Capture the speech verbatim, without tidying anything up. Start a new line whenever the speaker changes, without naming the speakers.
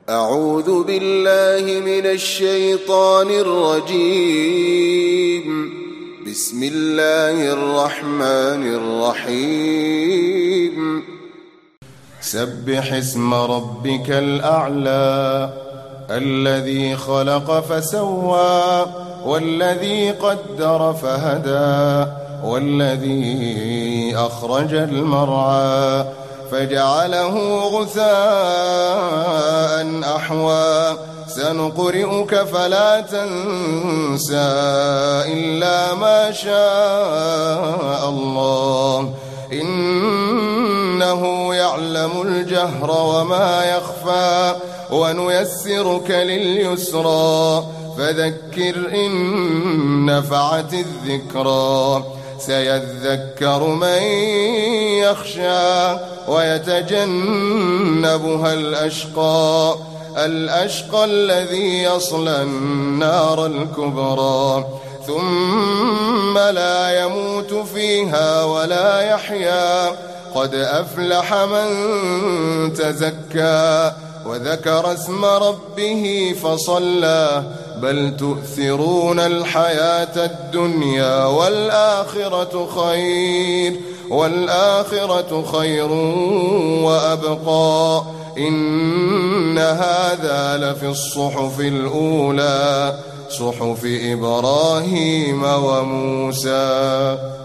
أعوذ بالله من الشيطان الرجيم. بسم الله الرحمن الرحيم. سبح اسم ربك الأعلى الذي خلق فسوى والذي قدر فهدى والذي أخرج المرعى فجعله غثاء أحوى سنقرئك فلا تنسى إلا ما شاء الله إنه يعلم الجهر وما يخفى ونيسرك لليسرى فذكر إن نفعت الذكرى سيذكر من يخشى ويتجنبها الأشقى الأشقى الذي يصلى النار الكبرى ثم لا يموت فيها ولا يحيا قد أفلح من تزكى وذكر اسم ربه فصلى بل تؤثرون الحياة الدنيا والآخرة خير والآخرة خير وأبقى إن هذا لفي الصحف الأولى صحف إبراهيم وموسى.